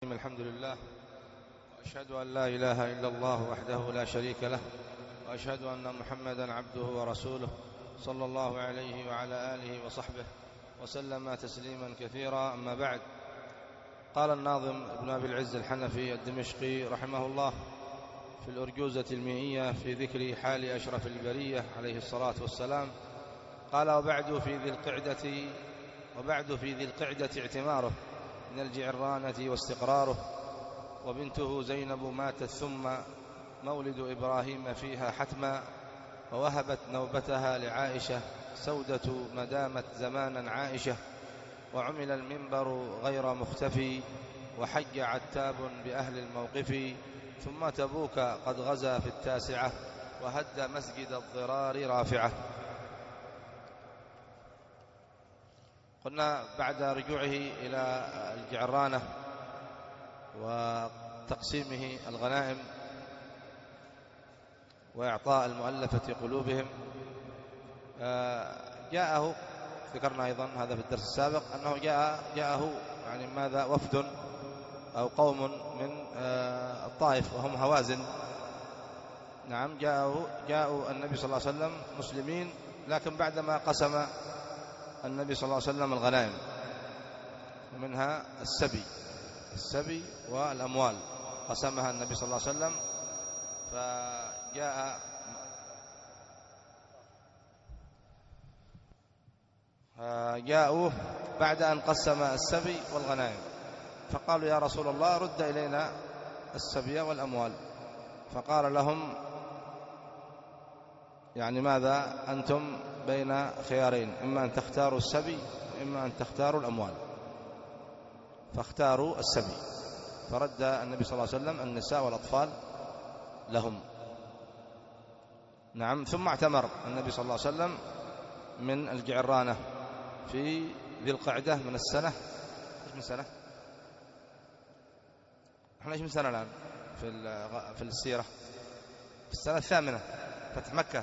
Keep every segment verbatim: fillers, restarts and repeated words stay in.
الحمد لله، وأشهد أن لا إله إلا الله وحده لا شريك له، وأشهد أن محمدا عبده ورسوله صلى الله عليه وعلى آله وصحبه وسلم تسليما كثيرا. أما بعد، قال الناظم ابن أبي العز الحنفي الدمشقي رحمه الله في الأرجوزة المئية في ذكر حال أشرف البرية عليه الصلاة والسلام، قال: وبعد في ذي القعدة وبعد في ذي القعدة اعتماره من الجعرانة واستقراره، وبنته زينب ماتت ثم مولد إبراهيم فيها حتما، ووهبت نوبتها لعائشة سودة ما دامت زمانا عائشة، وعمل المنبر غير مختفي، وحج عتاب بأهل الموقف، ثم تبوك قد غزا في التاسعة، وهد مسجد الضرار رافعة. قلنا بعد رجوعه إلى الجعرانة وتقسيمه الغنائم وإعطاء المؤلفة قلوبهم، جاءه، ذكرنا أيضا هذا في الدرس السابق، أنه جاء جاءه يعني ماذا وفد أو قوم من الطائف وهم هوازن. نعم، جاءوا جاءوا النبي صلى الله عليه وسلم مسلمين، لكن بعدما قسم النبي صلى الله عليه وسلم الغنائم، ومنها السبي السبي والأموال قسمها النبي صلى الله عليه وسلم، فجاء جاءوا بعد أن قسم السبي والغنائم، فقالوا: يا رسول الله، رد إلينا السبي والأموال. فقال لهم: يعني ماذا أنتم بين خيارين، إما أن تختاروا السبي وإما أن تختاروا الأموال، فاختاروا السبي، فرد النبي صلى الله عليه وسلم النساء والأطفال لهم. نعم، ثم اعتمر النبي صلى الله عليه وسلم من الجعرانة في ذي القعدة من السنة، ايش من سنة؟ احنا ايش من سنة الآن في في السيرة؟ في السنة الثامنة فتح مكة،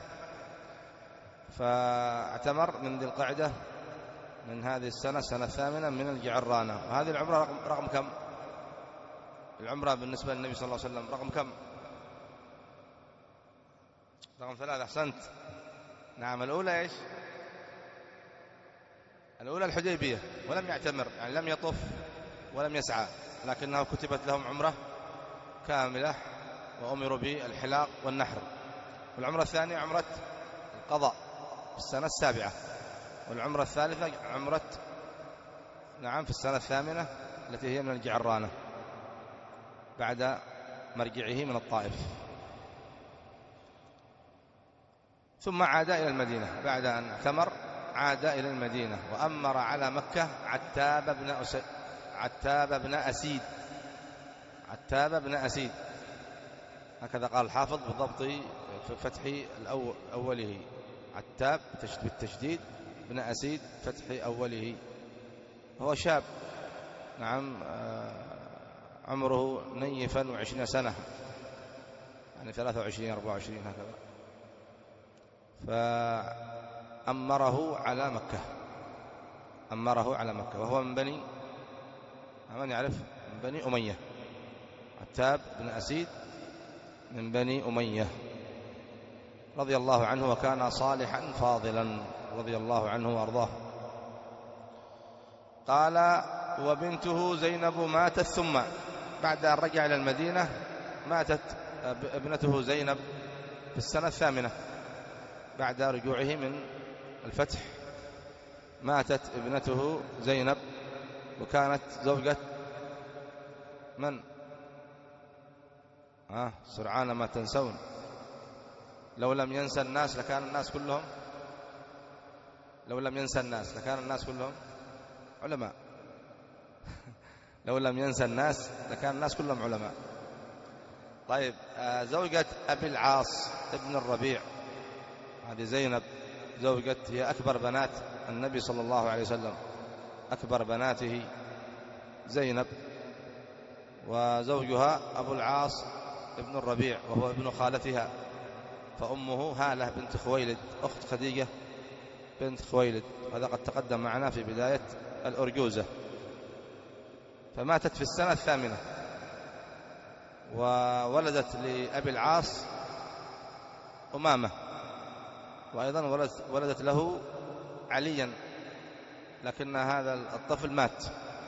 فاعتمر من ذي القعدة من هذه السنة السنة الثامنة من الجعرانة. وهذه العمرة رقم, رقم كم؟ العمرة بالنسبة للنبي صلى الله عليه وسلم رقم كم؟ رقم ثلاثة. أحسنت. نعم، الأولى إيش؟ الأولى الحديبية، ولم يعتمر، يعني لم يطف ولم يسعى، لكنه كتبت لهم عمرة كاملة وأمروا بالحلاق والنحر. والعمرة الثانية عمرة القضاء في السنة السابعة، والعمرة الثالثة عمرة نعم في السنة الثامنة التي هي من الجعرانة بعد مرجعه من الطائف. ثم عاد إلى المدينة بعد أن اعتمر، عاد إلى المدينة وأمر على مكة عتاب بن أس... عتاب بن أسيد عتاب بن أسيد هكذا قال الحافظ بالضبط في فتح أوله، عتاب بالتشديد بن أسيد فتح أوله. هو شاب، نعم، عمره نيفا وعشرين سنة، يعني ثلاثة وعشرين أربعة وعشرين هكذا. فأمره على مكة أمره على مكة وهو من بني، من يعرف؟ من بني أمية. عتاب بن أسيد من بني أمية رضي الله عنه، وكان صالحا فاضلا رضي الله عنه وأرضاه. قال: وبنته زينب ماتت ثم، بعد أن رجع إلى المدينة ماتت ابنته زينب في السنة الثامنة بعد رجوعه من الفتح، ماتت ابنته زينب، وكانت زوجة من؟ آه سرعان ما تنسون. لو لم ينسى الناس لكان الناس كلهم لو لم ينسى الناس لكان الناس كلهم علماء لو لم ينسى الناس لكان الناس كلهم علماء. طيب، آه زوجة أبي العاص ابن الربيع، هذه زينب زوجة، هي أكبر بنات النبي صلى الله عليه وسلم، أكبر بناته زينب، وزوجها أبو العاص ابن الربيع وهو ابن خالتها، فأمه هالة بنت خويلد أخت خديجة بنت خويلد، هذا قد تقدم معنا في بداية الأرجوزة. فماتت في السنة الثامنة وولدت لأبي العاص أمامة، وأيضا ولدت له عليا، لكن هذا الطفل مات.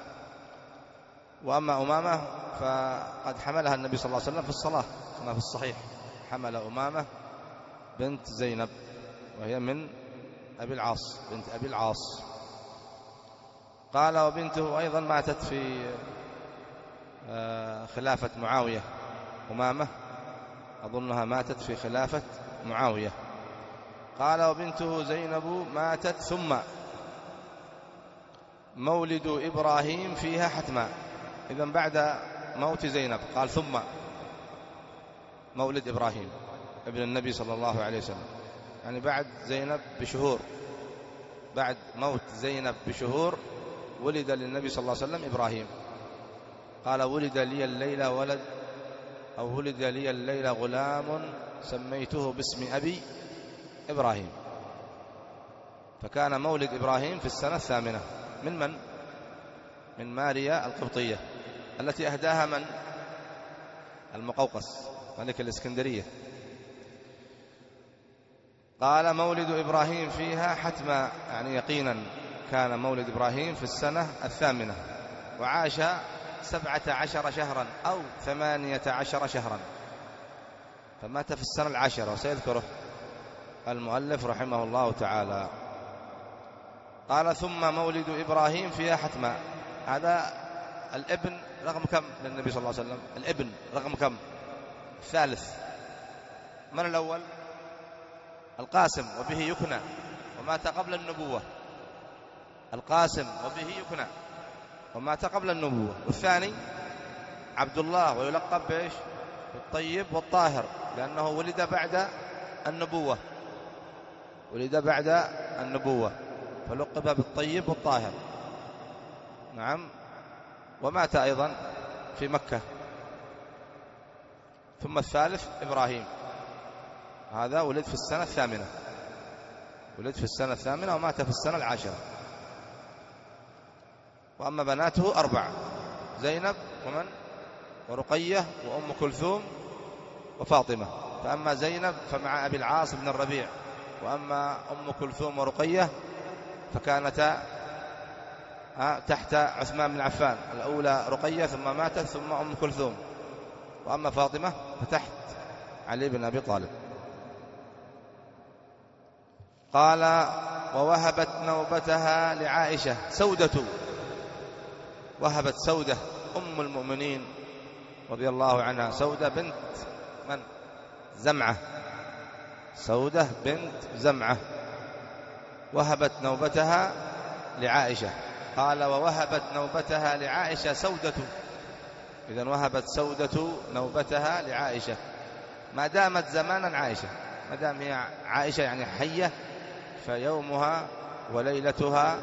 وأما أمامة فقد حملها النبي صلى الله عليه وسلم في الصلاة كما في الصحيح، حمل أمامة بنت زينب وهي من أبي العاص، بنت أبي العاص. قال وبنته أيضا ماتت في خلافة معاوية، أمامة أظنها ماتت في خلافة معاوية. قال وبنته زينب ماتت ثم مولد إبراهيم فيها حتما. إذن بعد موت زينب قال ثم مولد إبراهيم ابن النبي صلى الله عليه وسلم، يعني بعد زينب بشهور، بعد موت زينب بشهور ولد للنبي صلى الله عليه وسلم إبراهيم. قال ولد لي الليلة ولد أو ولد لي الليلة غلام سميته باسم أبي إبراهيم. فكان مولد إبراهيم في السنة الثامنة من من؟ من ماريا القبطية التي أهداها من؟ المقوقس ملك الإسكندرية. قال مولد إبراهيم فيها حتما، يعني يقينا كان مولد إبراهيم في السنة الثامنة، وعاش سبعة عشر شهرا أو ثمانية عشر شهرا، فمات في السنة العاشرة، وسيذكره المؤلف رحمه الله تعالى. قال ثم مولد إبراهيم فيها حتما، هذا الابن رقم كم للنبي صلى الله عليه وسلم؟ الابن رقم كم؟ الثالث. من الأول؟ القاسم وبه يكنى، ومات قبل النبوة. القاسم وبه يكنى ومات قبل النبوة. والثاني عبد الله ويلقب بإيش؟ الطيب والطاهر، لأنه ولد بعد النبوة، ولد بعد النبوة فلقب بالطيب والطاهر. نعم. ومات أيضا في مكة. ثم الثالث إبراهيم، هذا ولد في السنة الثامنة، ولد في السنة الثامنة ومات في السنة العاشرة. وأما بناته أربع: زينب ومن؟ ورقية وأم كلثوم وفاطمة. فأما زينب فمع أبي العاص بن الربيع، وأما أم كلثوم ورقية فكانتا تحت عثمان بن عفان، الأولى رقية ثم ماتت ثم أم كلثوم، وأما فاطمة فتحت علي بن أبي طالب. قال ووهبت نوبتها لعائشة سودة، وهبت سودة أم المؤمنين رضي الله عنها، سودة بنت من؟ زمعة، سودة بنت زمعة، وهبت نوبتها لعائشة. قال ووهبت نوبتها لعائشة سودة، إذن وهبت سودة نوبتها لعائشة ما دامت زمانا عائشة، ما دام هي عائشة يعني حية، فيومها وليلتها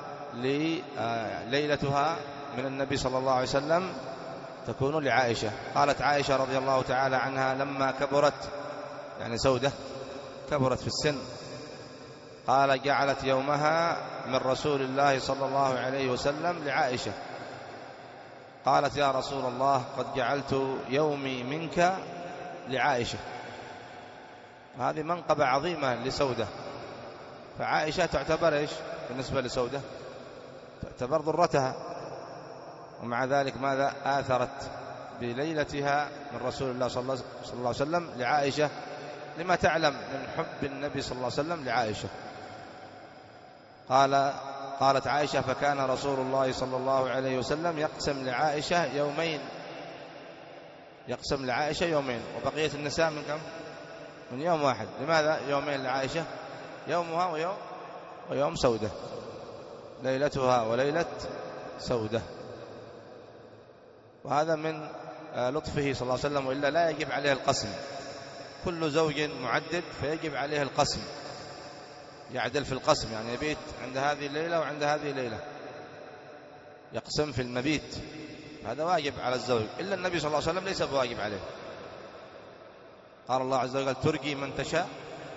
ليلتها من النبي صلى الله عليه وسلم تكون لعائشة. قالت عائشة رضي الله تعالى عنها لما كبرت، يعني سودة كبرت في السن، قال جعلت يومها من رسول الله صلى الله عليه وسلم لعائشة. قالت يا رسول الله قد جعلت يومي منك لعائشة. هذه منقبة عظيمة لسودة، فعائشة تعتبر إيش بالنسبة لسودة؟ تعتبر ضرتها، ومع ذلك ماذا؟ آثرت بليلتها من رسول الله صلى الله عليه وسلم لعائشة، لما تعلم من حب النبي صلى الله عليه وسلم لعائشة. قال قالت عائشة فكان رسول الله صلى الله عليه وسلم يقسم لعائشة يومين، يقسم لعائشة يومين، وبقية النساء من كم؟ من يوم واحد. لماذا يومين لعائشة؟ يومها ويوم ويوم سودة، ليلتها وليلة سودة. وهذا من لطفه صلى الله عليه وسلم، وإلا لا يجب عليه القسم. كل زوج معدد فيجب عليه القسم، يعدل في القسم، يعني يبيت عند هذه الليلة وعند هذه الليلة، يقسم في المبيت، هذا واجب على الزوج. إلا النبي صلى الله عليه وسلم ليس بواجب عليه. قال الله عز وجل ترجي من تشاء،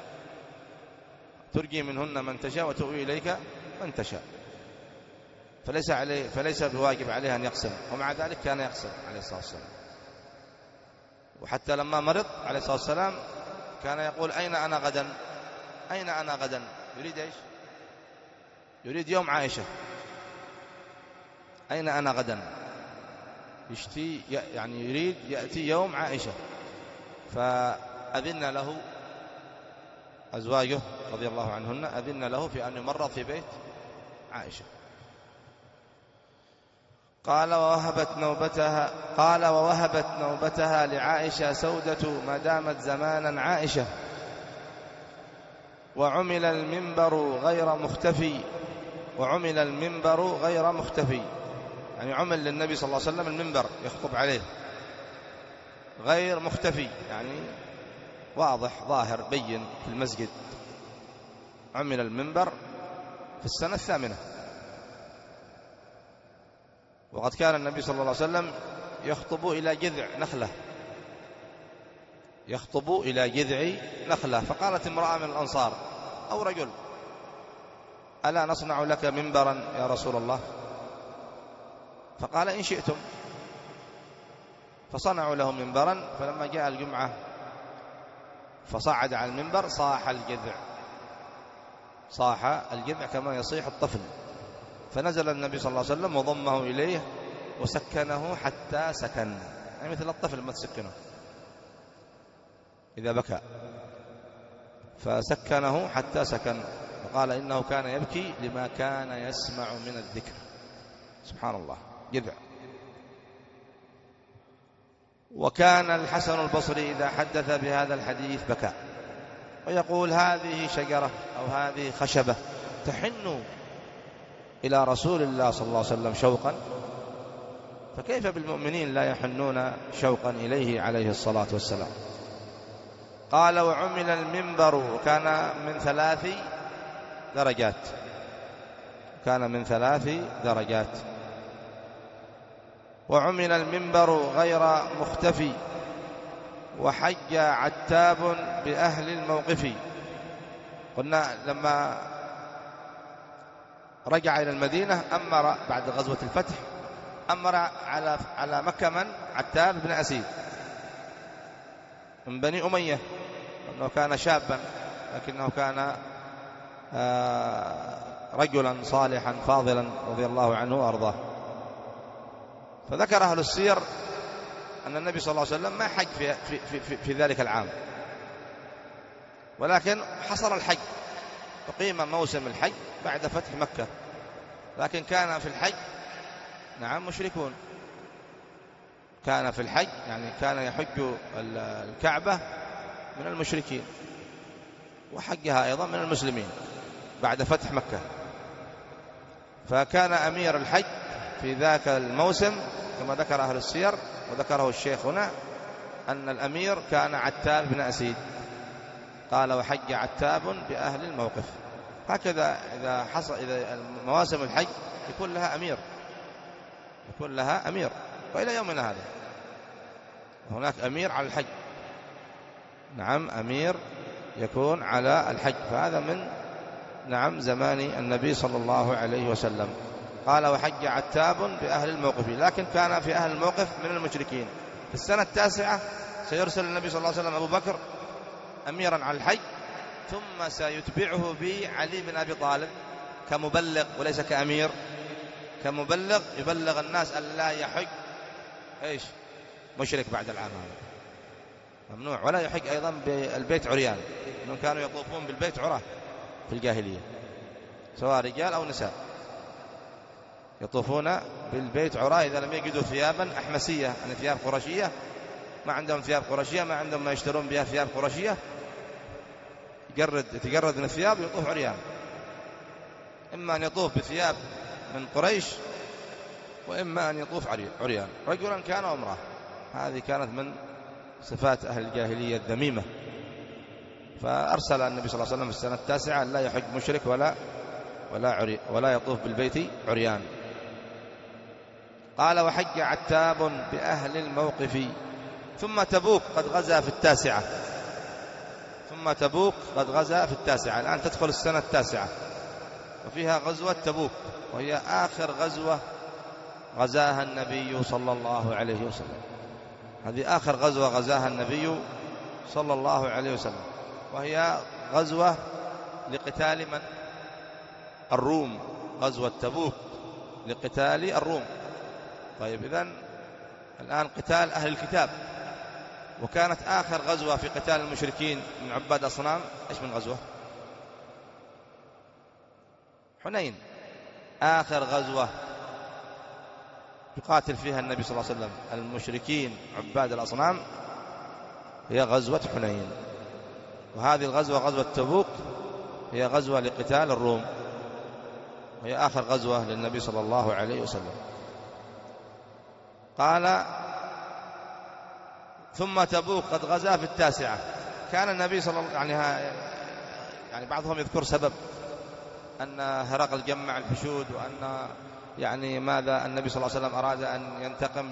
ترجي منهن من تشاء وتؤوي إليك من تشاء، فليس عليه فليس بواجب عليه أن يقسم، ومع ذلك كان يقسم عليه الصلاة والسلام. وحتى لما مرض عليه الصلاة والسلام كان يقول أين أنا غدا، أين أنا غدا، يريد إيش؟ يريد يوم عائشة. أين أنا غدا، يشتي يعني يريد يأتي يوم عائشة. فأذن له أزواجه رضي الله عنهن، أذن له في أن يمرض في بيت عائشة. قال ووهبت نوبتها قال ووهبت نوبتها لعائشة سودة ما دامت زمانا عائشة، وعمل المنبر غير مختفي وعمل المنبر غير مختفي يعني عمل للنبي صلى الله عليه وسلم المنبر يخطب عليه غير مختفي، يعني واضح ظاهر بين في المسجد. عمل المنبر في السنة الثامنة، وقد كان النبي صلى الله عليه وسلم يخطب إلى جذع نخلة يخطب إلى جذع نخلة. فقالت امرأة من الأنصار أو رجل: ألا نصنع لك منبرا يا رسول الله؟ فقال: إن شئتم. فصنعوا له منبرا. فلما جاء الجمعة فصعد على المنبر صاح الجذع صاح الجذع كما يصيح الطفل. فنزل النبي صلى الله عليه وسلم وضمه إليه وسكنه حتى سكن، يعني مثل الطفل ما تسكنه إذا بكى، فسكنه حتى سكن. وقال إنه كان يبكي لما كان يسمع من الذكر. سبحان الله، جذع. وكان الحسن البصري إذا حدث بهذا الحديث بكى ويقول: هذه شجرة أو هذه خشبة تحن إلى رسول الله صلى الله عليه وسلم شوقا، فكيف بالمؤمنين لا يحنون شوقا إليه عليه الصلاة والسلام. قال: وعمل المنبر كان من ثلاث درجات كان من ثلاث درجات وعمل المنبر غير مختفي، وحج عتاب بأهل الموقف. قلنا لما رجع إلى المدينة أمر بعد غزوة الفتح أمر على على مكة من؟ عتاب بن أسيد من بني أمية، أنه كان شابا لكنه كان رجلا صالحا فاضلا رضي الله عنه وأرضاه. فذكر أهل السير أن النبي صلى الله عليه وسلم ما حج في, في, في, في ذلك العام، ولكن حصل الحج، أقيم موسم الحج بعد فتح مكة، لكن كان في الحج نعم مشركون. كان في الحج يعني كان يحج الكعبة من المشركين، وحجها أيضا من المسلمين بعد فتح مكة. فكان أمير الحج في ذاك الموسم كما ذكر أهل السير وذكره الشيخ هنا أن الأمير كان عتاب بن أسيد. قال: وحج عتاب بأهل الموقف. هكذا إذا حصل إذا مواسم الحج يكون لها أمير يكون لها أمير وإلى يومنا هذا هناك أمير على الحج. نعم، أمير يكون على الحج، فهذا من نعم زمان النبي صلى الله عليه وسلم. قال: وحج عتاب بأهل الموقف، لكن كان في أهل الموقف من المشركين. في السنة التاسعة سيرسل النبي صلى الله عليه وسلم أبو بكر أميرا على الحج، ثم سيتبعه بعلي بن أبي طالب كمبلغ وليس كأمير، كمبلغ يبلغ الناس أن لا يحج إيش مشرك بعد العام هذا، ممنوع. ولا يحج أيضا بالبيت عريان، لأنهم كانوا يطوفون بالبيت عراه في الجاهلية، سواء رجال أو نساء، يطوفون بالبيت عراه إذا لم يجدوا ثيابا أحمسية، يعني ثياب قرشية، ما عندهم ثياب قرشية، ما عندهم ما يشترون بها ثياب قرشية، يجرد يتجرد من الثياب ويطوف عريان. إما أن يطوف بثياب من قريش، وإما أن يطوف عريان، رجلا كان وامرأة. هذه كانت من صفات أهل الجاهلية الذميمة. فأرسل النبي صلى الله عليه وسلم في السنة التاسعة لا يحج مشرك ولا ولا عري ولا يطوف بالبيت عريان. قال: وحج عتاب بأهل الموقف. ثم تبوك قد غزا في التاسعة ثم تبوك قد غزا في التاسعة الآن تدخل السنة التاسعة، وفيها غزوة تبوك، وهي آخر غزوة غزاها النبي صلى الله عليه وسلم. هذه آخر غزوة غزاها النبي صلى الله عليه وسلم، وهي غزوة لقتال من؟ الروم، غزوة تبوك لقتال الروم. طيب إذن الآن قتال أهل الكتاب. وكانت آخر غزوة في قتال المشركين من عباد أصنام إيش من غزوة؟ حنين. آخر غزوة يقاتل فيها النبي صلى الله عليه وسلم المشركين عباد الأصنام هي غزوة حنين. وهذه الغزوة غزوة تبوك هي غزوة لقتال الروم، وهي آخر غزوة للنبي صلى الله عليه وسلم. قال ثم تبوك قد غزا في التاسعة. كان النبي صلى الله عليه وسلم يعني بعضهم يذكر سبب أن هرقل جمع الحشود، وأن يعني ماذا النبي صلى الله عليه وسلم أراد أن ينتقم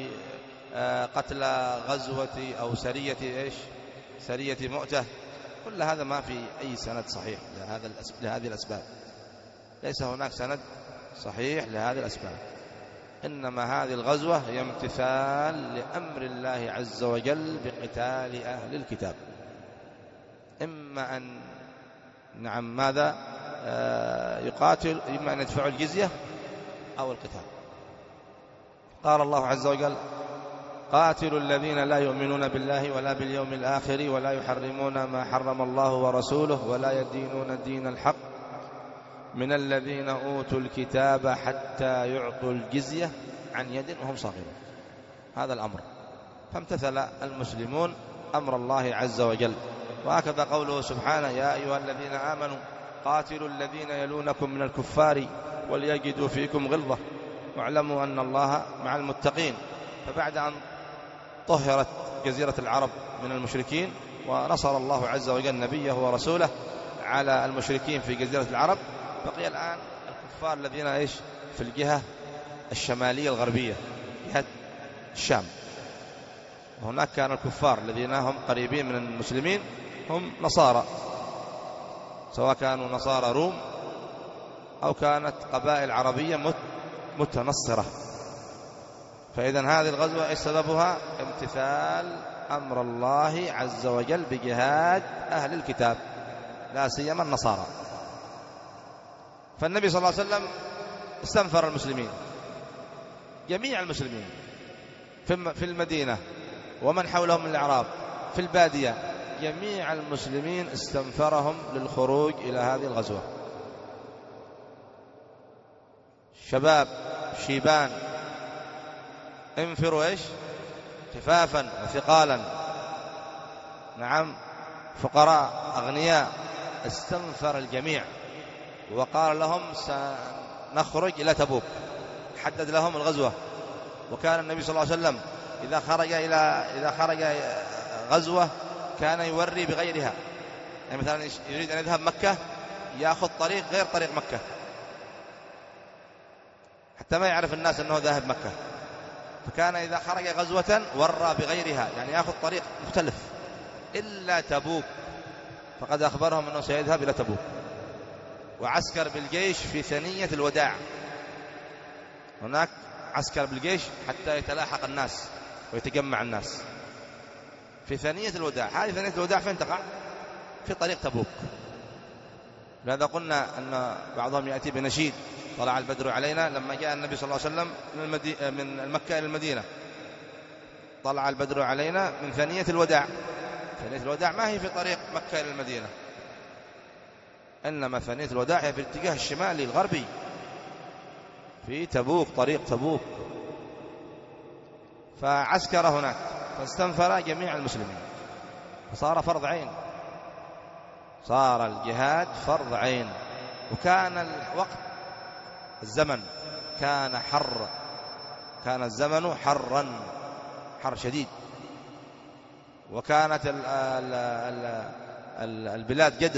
لقتل غزوة أو سرية إيش سرية مؤتة. كل هذا ما في أي سند صحيح لهذا لهذه الأسباب، ليس هناك سند صحيح لهذه الأسباب. إنما هذه الغزوة هي امتثال لأمر الله عز وجل بقتال أهل الكتاب، إما أن نعم ماذا آه يقاتل، إما أن يدفعوا الجزية أو القتال. قال الله عز وجل قاتلوا الذين لا يؤمنون بالله ولا باليوم الآخر ولا يحرمون ما حرم الله ورسوله ولا يدينون دين الحق من الذين أوتوا الكتاب حتى يعطوا الجزية عن يد وهم صاغرون. هذا الأمر، فامتثل المسلمون أمر الله عز وجل. وهكذا قوله سبحانه يا أيها الذين آمنوا قاتلوا الذين يلونكم من الكفار وليجدوا فيكم غلظة واعلموا أن الله مع المتقين. فبعد أن طهرت جزيرة العرب من المشركين ونصر الله عز وجل نبيه ورسوله على المشركين في جزيرة العرب، بقي الآن الكفار الذين إيش في الجهة الشمالية الغربية جهة الشام. وهناك كان الكفار الذين هم قريبين من المسلمين هم نصارى، سواء كانوا نصارى روم أو كانت قبائل عربية متنصرة. فإذا هذه الغزوة إيش سببها؟ امتثال أمر الله عز وجل بجهاد أهل الكتاب لا سيما النصارى. فالنبي صلى الله عليه وسلم استنفر المسلمين، جميع المسلمين في المدينة ومن حولهم من الأعراب في البادية، جميع المسلمين استنفرهم للخروج إلى هذه الغزوة. شباب شيبان انفروا إيش خفافا وثقالا، نعم فقراء أغنياء، استنفر الجميع وقال لهم سنخرج إلى تبوك، حدد لهم الغزوة. وكان النبي صلى الله عليه وسلم إذا خرج إلى إذا خرج غزوة كان يوري بغيرها، يعني مثلا يريد أن يذهب مكة يأخذ طريق غير طريق مكة حتى ما يعرف الناس أنه ذاهب مكة. فكان إذا خرج غزوة ورى بغيرها، يعني يأخذ طريق مختلف إلا تبوك، فقد أخبرهم أنه سيذهب إلى تبوك. وعسكر بالجيش في ثنية الوداع، هناك عسكر بالجيش حتى يتلاحق الناس ويتجمع الناس في ثنية الوداع. هذه ثنية الوداع فين تقع؟ في طريق تبوك. لهذا قلنا أن بعضهم يأتي بنشيد طلع البدر علينا لما جاء النبي صلى الله عليه وسلم من, المدي... من مكة إلى المدينة. طلع البدر علينا من ثنية الوداع. ثنية الوداع ما هي في طريق مكة إلى المدينة، إنما ثنية الوداع هي في الاتجاه الشمالي الغربي في تبوك، طريق تبوك. فعسكر هناك فاستنفر جميع المسلمين، فصار فرض عين، صار الجهاد فرض عين. وكان الوقت الزمن كان حر، كان الزمن حرا، حر شديد، وكانت ال ال ال ال البلاد جدب،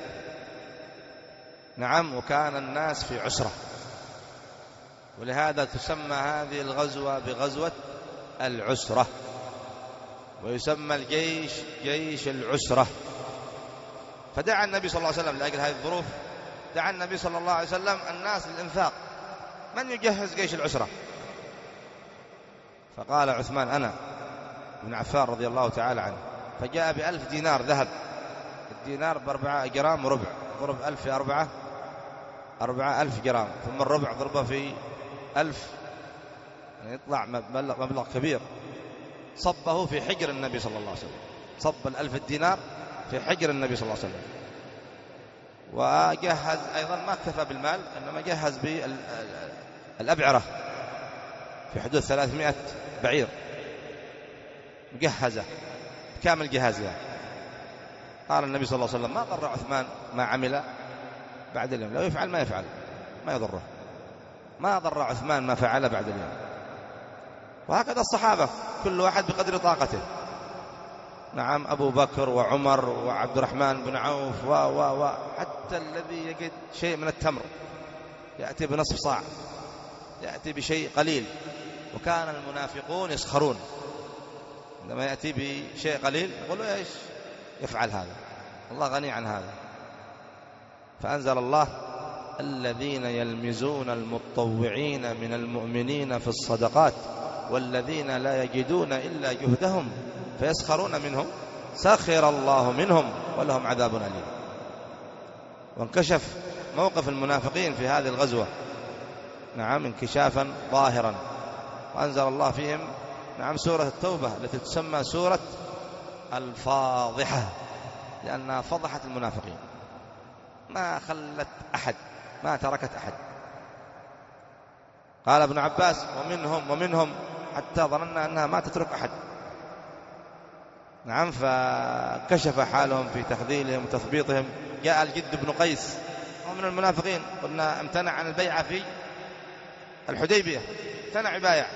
نعم، وكان الناس في عسرة. ولهذا تسمى هذه الغزوة بغزوة العسرة، ويسمى الجيش جيش العسرة. فدعا النبي صلى الله عليه وسلم لأجل هذه الظروف، دعا النبي صلى الله عليه وسلم الناس للإنفاق. من يجهز جيش العسرة؟ فقال عثمان أنا. بن عفان رضي الله تعالى عنه، فجاء بألف دينار ذهب، الدينار بأربعة جرام وربع، ضرب ألف في أربعة أربعة ألف جرام، ثم الربع ضربه في ألف، يعني يطلع مبلغ كبير. صبه في حجر النبي صلى الله عليه وسلم، صب الألف الدينار في حجر النبي صلى الله عليه وسلم. وجهز أيضا، ما اكتفى بالمال، إنما جهز بالأبعرة في حدود ثلاثمائة بعير مجهزة كامل جهازها. قال النبي صلى الله عليه وسلم: ما ضر عثمان ما عمل بعد اليوم، لو يفعل ما يفعل ما يضره، ما ضر عثمان ما فعل بعد اليوم. وهكذا الصحابة كل واحد بقدر طاقته. نعم، أبو بكر وعمر وعبد الرحمن بن عوف و و و حتى الذي يجد شيء من التمر يأتي بنصف صاع، يأتي بشيء قليل. وكان المنافقون يسخرون عندما يأتي بشيء قليل، يقولوا إيش يفعل هذا، الله غني عن هذا. فأنزل الله: الذين يلمزون المتطوعين من المؤمنين في الصدقات والذين لا يجدون إلا جهدهم فيسخرون منهم سخر الله منهم ولهم عذاب أليم. وانكشف موقف المنافقين في هذه الغزوة، نعم، انكشافا ظاهرا. وأنزل الله فيهم، نعم، سورة التوبة التي تسمى سورة الفاضحة، لأنها فضحت المنافقين، ما خلت أحد، ما تركت أحد. قال ابن عباس: ومنهم ومنهم حتى ظننا أنها ما تترك أحد. نعم، فكشف حالهم في تخذيلهم وتثبيطهم. جاء الجد بن قيس هو من المنافقين، قلنا امتنع عن البيعة في الحديبية، امتنع بايع،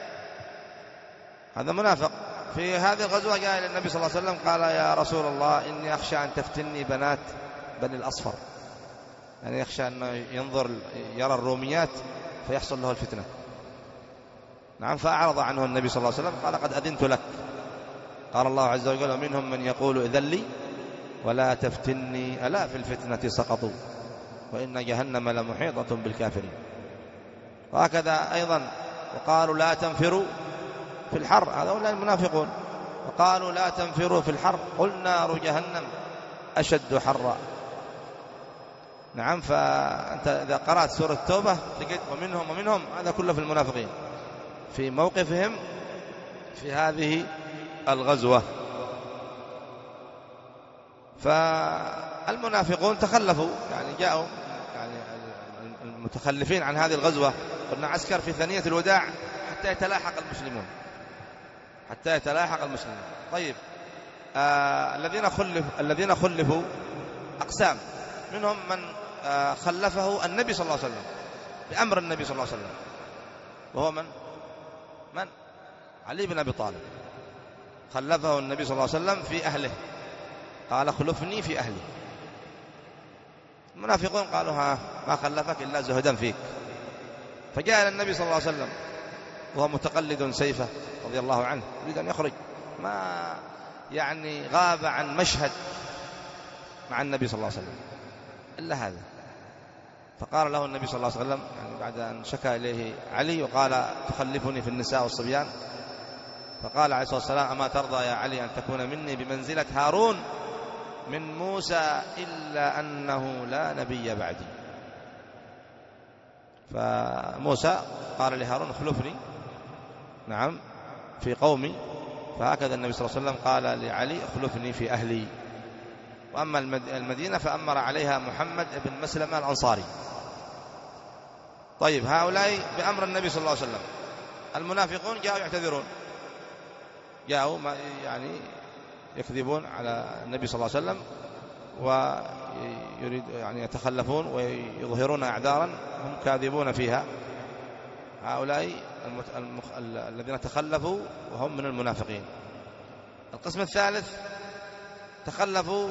هذا منافق. في هذه الغزوة جاء إلى النبي صلى الله عليه وسلم قال: يا رسول الله، إني أخشى أن تفتني بنات بني الأصفر، يعني يخشى أن ينظر يرى الروميات فيحصل له الفتنة. نعم، فأعرض عنه النبي صلى الله عليه وسلم، قال: قد أذنت لك. قال الله عز وجل: ومنهم من يقول إذن لي ولا تفتني ألا في الفتنة سقطوا وإن جهنم لمحيطة بالكافرين. وهكذا أيضا: وقالوا لا تنفروا في الحر، هؤلاء المنافقون، وقالوا لا تنفروا في الحر قل نار جهنم أشد حرا. نعم، فأنت إذا قرأت سورة التوبة تجد ومنهم ومنهم، هذا كله في المنافقين في موقفهم في هذه الغزوة. فالمنافقون تخلفوا، يعني جاءوا، يعني المتخلفين عن هذه الغزوة، قلنا عسكر في ثنية الوداع حتى يتلاحق المسلمون، حتى يتلاحق المسلمون. طيب، آه الذين خلفوا الذين خلفوا أقسام، منهم من آه خلفه النبي صلى الله عليه وسلم بأمر النبي صلى الله عليه وسلم، وهو من من علي بن أبي طالب. خلفه النبي صلى الله عليه وسلم في أهله، قال: خلفني في أهلي. المنافقون قالوا: ها ما خلفك إلا زهدا فيك. فجاء إلى النبي صلى الله عليه وسلم وهو متقلد سيفه رضي الله عنه، يريد أن يخرج، ما يعني غاب عن مشهد مع النبي صلى الله عليه وسلم إلا هذا. فقال له النبي صلى الله عليه وسلم، يعني بعد أن شكى إليه علي وقال: تخلفني في النساء والصبيان، فقال عليه الصلاة والسلام: أما ترضى يا علي أن تكون مني بمنزلة هارون من موسى إلا أنه لا نبي بعدي. فموسى قال لهارون: اخلفني، نعم، في قومي. فهكذا النبي صلى الله عليه وسلم قال لعلي: اخلفني في أهلي. وأما المدينة فأمر عليها محمد بن مسلمة الأنصاري. طيب، هؤلاء بأمر النبي صلى الله عليه وسلم. المنافقون جاءوا يعتذرون، جاءوا يعني يكذبون على النبي صلى الله عليه وسلم، ويريد يعني يتخلفون ويظهرون أعذارا هم كاذبون فيها. هؤلاء المت... المخ... الذين تخلفوا وهم من المنافقين. القسم الثالث تخلفوا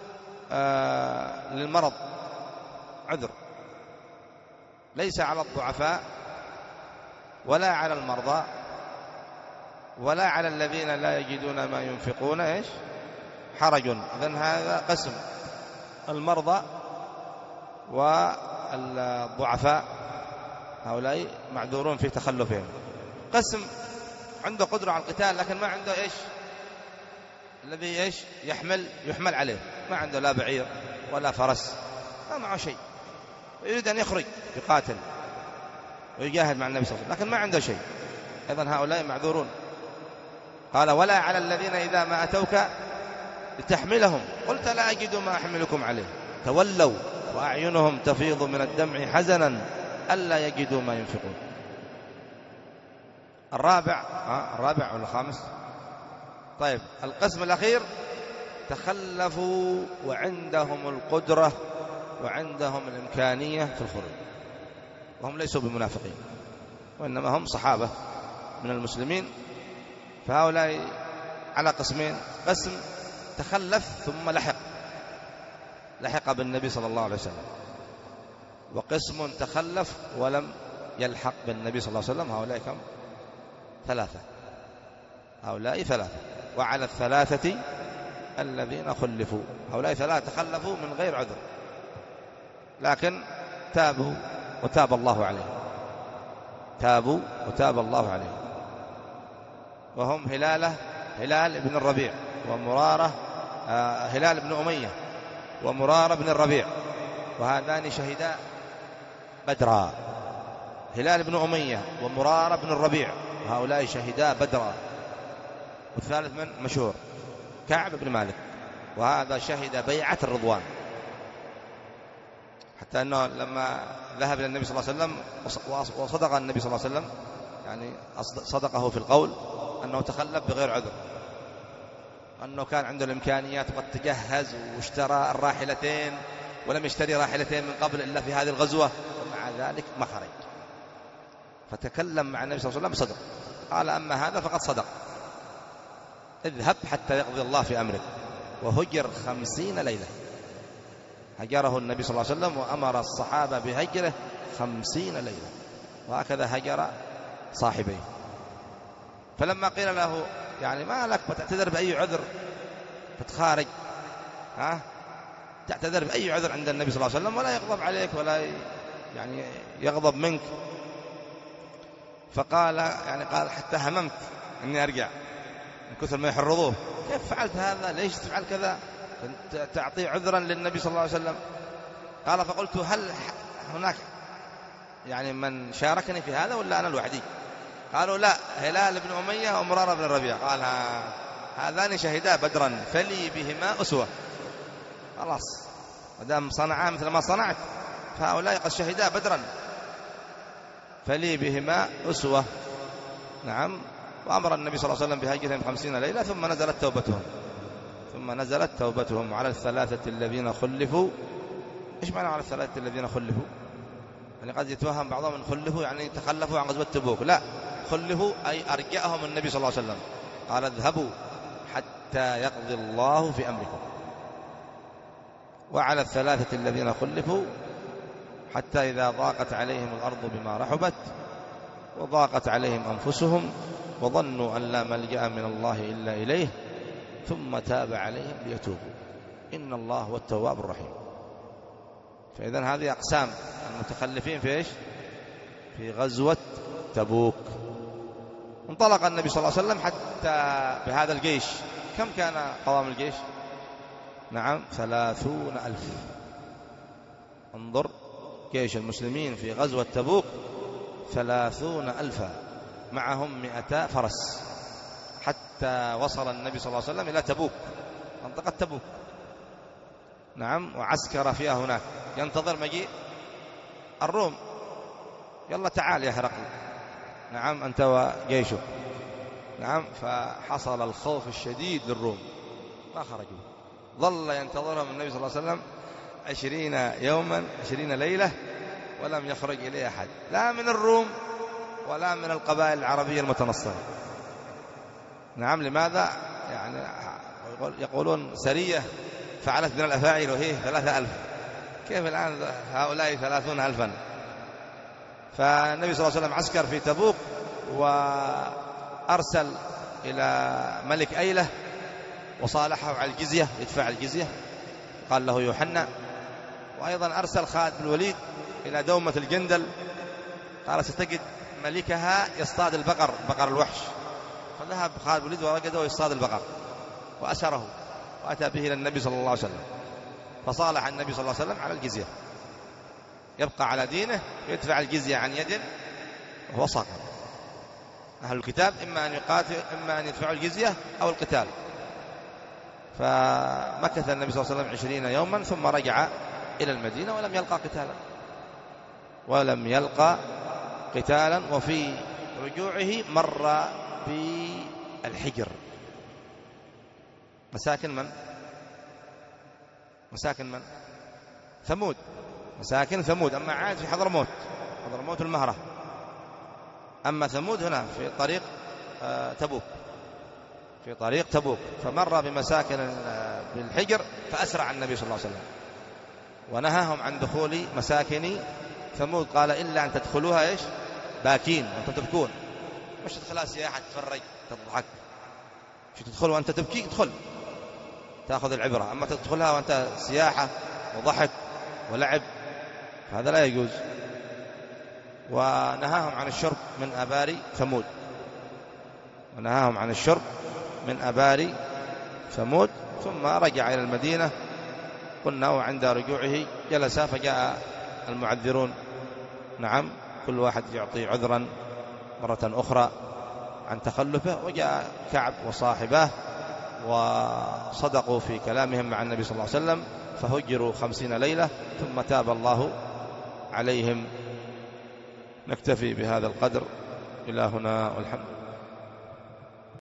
آه للمرض، عذر، ليس على الضعفاء ولا على المرضى ولا على الذين لا يجدون ما ينفقون إيش حرج. إذن هذا قسم: المرضى والضعفاء هؤلاء معذورون في تخلفهم. قسم عنده قدرة على القتال لكن ما عنده إيش الذي إيش يحمل يحمل عليه، ما عنده لا بعير ولا فرس، ما معه شيء، يريد أن يخرج يقاتل ويجاهد مع النبي صلى الله عليه وسلم لكن ما عنده شيء، إذن هؤلاء معذورون. قال ولا على الذين إذا ما أتوك لتحملهم قلت لا أجد ما أحملكم عليه تولوا وأعينهم تفيض من الدمع حزنا ألا يجدوا ما ينفقون. الرابع آه الرابع ولا الخامس؟ طيب القسم الأخير تخلفوا وعندهم القدرة وعندهم الإمكانية في الخروج، وهم ليسوا بمنافقين وإنما هم صحابة من المسلمين. فهؤلاء على قسمين، قسم تخلف ثم لحق لحق بالنبي صلى الله عليه وسلم، وقسم تخلف ولم يلحق بالنبي صلى الله عليه وسلم. هؤلاء كم؟ ثلاثة، هؤلاء ثلاثة. وعلى الثلاثة الذين خلفوا، هؤلاء ثلاثة تخلفوا من غير عذر لكن تابوا وتاب الله عليهم، تابوا وتاب الله عليهم، وهم هلالة هلال بن الربيع ومرارة آه هلال بن أمية ومرارة بن الربيع، وهذان شهدا بدرا. هلال بن أمية ومرارة بن الربيع وهؤلاء شهدا بدرا. والثالث من مشهور كعب بن مالك، وهذا شهد بيعة الرضوان، حتى أنه لما ذهب إلى النبي صلى الله عليه وسلم وصدق النبي صلى الله عليه وسلم، يعني صدقه في القول أنه تخلف بغير عذر، أنه كان عنده الإمكانيات وقد تجهز واشترى الراحلتين ولم يشتري راحلتين من قبل إلا في هذه الغزوة، ومع ذلك ما خرج. فتكلم مع النبي صلى الله عليه وسلم صدق، قال أما هذا فقد صدق، اذهب حتى يقضي الله في أمرك. وهجر خمسين ليلة، هجره النبي صلى الله عليه وسلم وأمر الصحابة بهجره خمسين ليلة، وهكذا هجر صاحبيه. فلما قيل له يعني ما لك بتعتذر بأي عذر فتخارج، ها تعتذر بأي عذر عند النبي صلى الله عليه وسلم ولا يغضب عليك ولا يعني يغضب منك. فقال يعني قال حتى هممت أني أرجع من كثر ما يحرضوه، كيف فعلت هذا؟ ليش تفعل كذا؟ تعطي عذرا للنبي صلى الله عليه وسلم. قال فقلت هل هناك يعني من شاركني في هذا ولا أنا لوحدي؟ قالوا لا، هلال بن أمية ومرارة بن الربيع. قال هذان شهدا بدرا فلي بهما أسوة. خلاص مدام صنعا مثل ما صنعت فهؤلاء قد شهدا بدرا فلي بهما أسوة. نعم. وأمر النبي صلى الله عليه وسلم بهجرهم خمسين ليلة ثم نزلت توبتهم ثم نزلت توبتهم على الثلاثة الذين خلفوا. إيش معنى على الثلاثة الذين خلفوا؟ يعني قد يتوهم بعضهم أن خلفوا يعني تخلفوا عن غزوة تبوك، لا، خلفوا أي أرجأهم النبي صلى الله عليه وسلم، قال اذهبوا حتى يقضي الله في أمركم. وعلى الثلاثة الذين خلفوا حتى إذا ضاقت عليهم الأرض بما رحبت وضاقت عليهم أنفسهم وظنوا أن لا ملجأ من الله إلا إليه ثم تاب عليهم ليتوبوا إن الله هو التواب الرحيم. فإذن هذه أقسام المتخلفين في إيش؟ في غزوة تبوك. انطلق النبي صلى الله عليه وسلم حتى بهذا الجيش. كم كان قوام الجيش؟ نعم ثلاثون ألف. انظر جيش المسلمين في غزوة تبوك ثلاثون ألفا معهم مئتا فرس، حتى وصل النبي صلى الله عليه وسلم إلى تبوك منطقة تبوك. نعم. وعسكر فيها هناك ينتظر مجيء الروم. يلا تعال يا هرقل. نعم أنت وجيشك. نعم. فحصل الخوف الشديد للروم ما خرجوا، ظل ينتظرهم النبي صلى الله عليه وسلم عشرين يوما عشرين ليلة ولم يخرج إليه أحد، لا من الروم ولا من القبائل العربية المتنصرة. نعم. لماذا؟ يعني يقولون سرية فعلت من الأفاعيل وهي ثلاثة ألف، كيف الآن هؤلاء ثلاثون ألفا؟ فالنبي صلى الله عليه وسلم عسكر في تبوك وأرسل إلى ملك أيلة وصالحه على الجزية، يدفع الجزية، قال له يوحنا. وأيضا أرسل خالد بن الوليد إلى دومة الجندل، قال ستجد ملكها يصطاد البقر، بقر الوحش، فذهب خالد بن الوليد ورقده ويصطاد البقر وأسره وأتى به إلى النبي صلى الله عليه وسلم، فصالح النبي صلى الله عليه وسلم على الجزية، يبقى على دينه ويدفع الجزية عن يد وهو صاغر. أهل الكتاب إما أن يقاتل إما أن يدفعوا الجزية أو القتال. فمكث النبي صلى الله عليه وسلم عشرين يوما ثم رجع إلى المدينة ولم يلقى قتالا ولم يلقى قتالا وفي رجوعه مر بالحجر. مساكن من؟ مساكن من؟ ثمود، مساكن ثمود. أما عاد في حضرموت، حضرموت المهرة. أما ثمود هنا في طريق تبوك، في طريق تبوك. فمر بمساكن بالحجر فأسرع النبي صلى الله عليه وسلم ونهاهم عن دخول مساكن ثمود. قال إلا أن تدخلوها إيش؟ باكين، وأنتم تبكون. مش تدخلها سياحة تفرج تضحك، مش تدخل وأنت تبكي، ادخل تأخذ العبرة. أما تدخلها وأنت سياحة وضحك ولعب هذا لا يجوز. ونهاهم عن الشرب من أبار ثمود، ونهاهم عن الشرب من أبار ثمود. ثم رجع إلى المدينة قلنا، وعند رجوعه جلس فجاء المعذرون، نعم، كل واحد يعطي عذرا مرة أخرى عن تخلفه، وجاء كعب وصاحبه وصدقوا في كلامهم مع النبي صلى الله عليه وسلم فهجروا خمسين ليلة ثم تاب الله عليهم. نكتفي بهذا القدر إلى هنا والحمد لله.